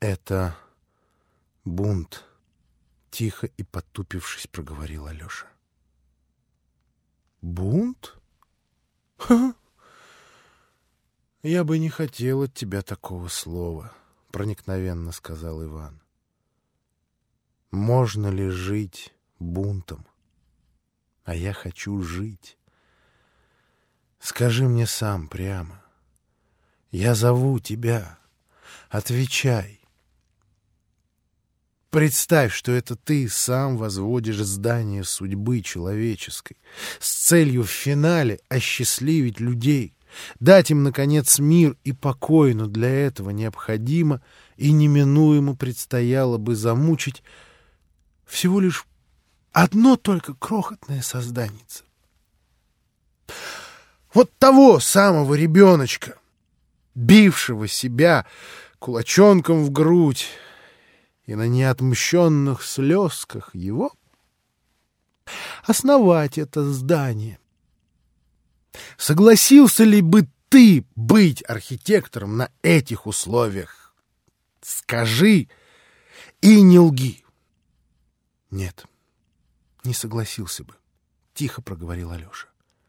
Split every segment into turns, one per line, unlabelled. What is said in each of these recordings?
Это бунт, — тихо и потупившись проговорил Алеша. Бунт? Ха! Я бы не хотел от тебя такого слова, — проникновенно сказал Иван. Можно ли жить бунтом? А я хочу жить. Скажи мне сам прямо. Я зову тебя. Отвечай. Представь, что это ты сам возводишь здание судьбы человеческой с целью в финале осчастливить людей, дать им, наконец, мир и покой, но для этого необходимо и неминуемо предстояло бы замучить всего лишь одно только крохотное созданице. Вот того самого ребеночка, бившего себя кулачонком в грудь, и на неотмщенных слезках его основать это здание. Согласился ли бы ты быть архитектором на этих условиях? Скажи и не лги. Нет, не согласился бы, — тихо проговорил Алеша.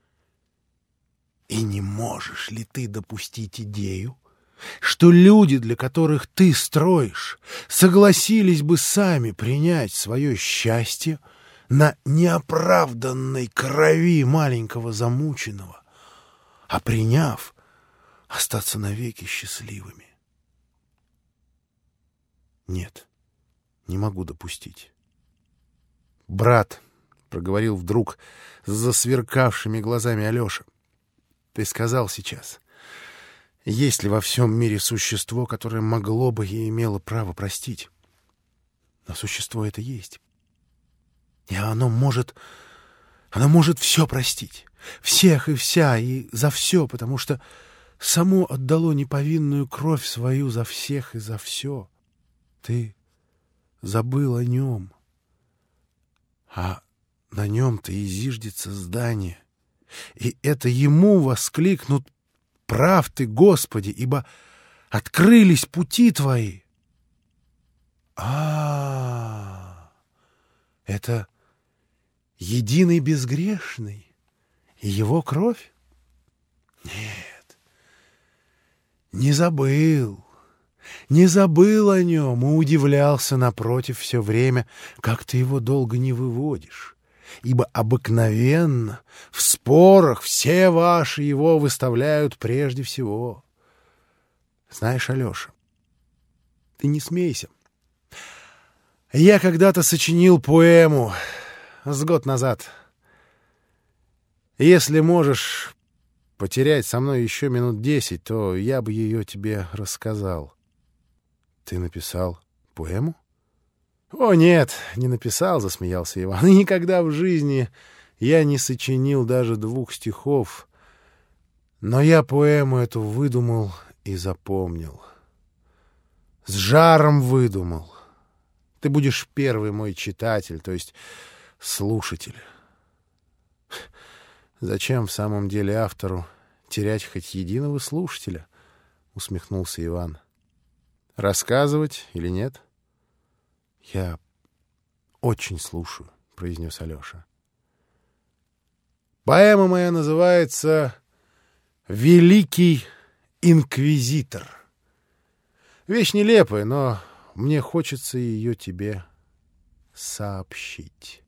И не можешь ли ты допустить идею, что люди, для которых ты строишь, согласились бы сами принять свое счастье на неоправданной крови маленького замученного, а приняв, остаться навеки счастливыми? Нет, не могу допустить. Брат, — проговорил вдруг с засверкавшими глазами Алеша, — ты сказал сейчас, есть ли во всем мире существо, которое могло бы и имело право простить? Но существо это есть. И оно может все простить. Всех и вся, и за все, потому что само отдало неповинную кровь свою за всех и за все. Ты забыл о нем. А на нем-то и зиждется здание. И это ему воскликнут: «Прав ты, Господи, ибо открылись пути твои». Это единый безгрешный и его кровь? Нет, не забыл о нем и удивлялся, напротив, все время, как ты его долго не выводишь. Ибо обыкновенно в спорах все ваши его выставляют прежде всего. Знаешь, Алеша, ты не смейся. Я когда-то сочинил поэму с год назад. Если можешь потерять со мной еще минут 10, то я бы ее тебе рассказал. Ты написал поэму? «О, нет, не написал», — засмеялся Иван. «И никогда в жизни я не сочинил даже 2 стихов. Но я поэму эту выдумал и запомнил. С жаром выдумал. Ты будешь первый мой читатель, то есть слушатель. Зачем в самом деле автору терять хоть единого слушателя?» — усмехнулся Иван. «Рассказывать или нет?» «Я очень слушаю», — произнес Алеша. «Поэма моя называется «Великий инквизитор». Вещь нелепая, но мне хочется ее тебе сообщить».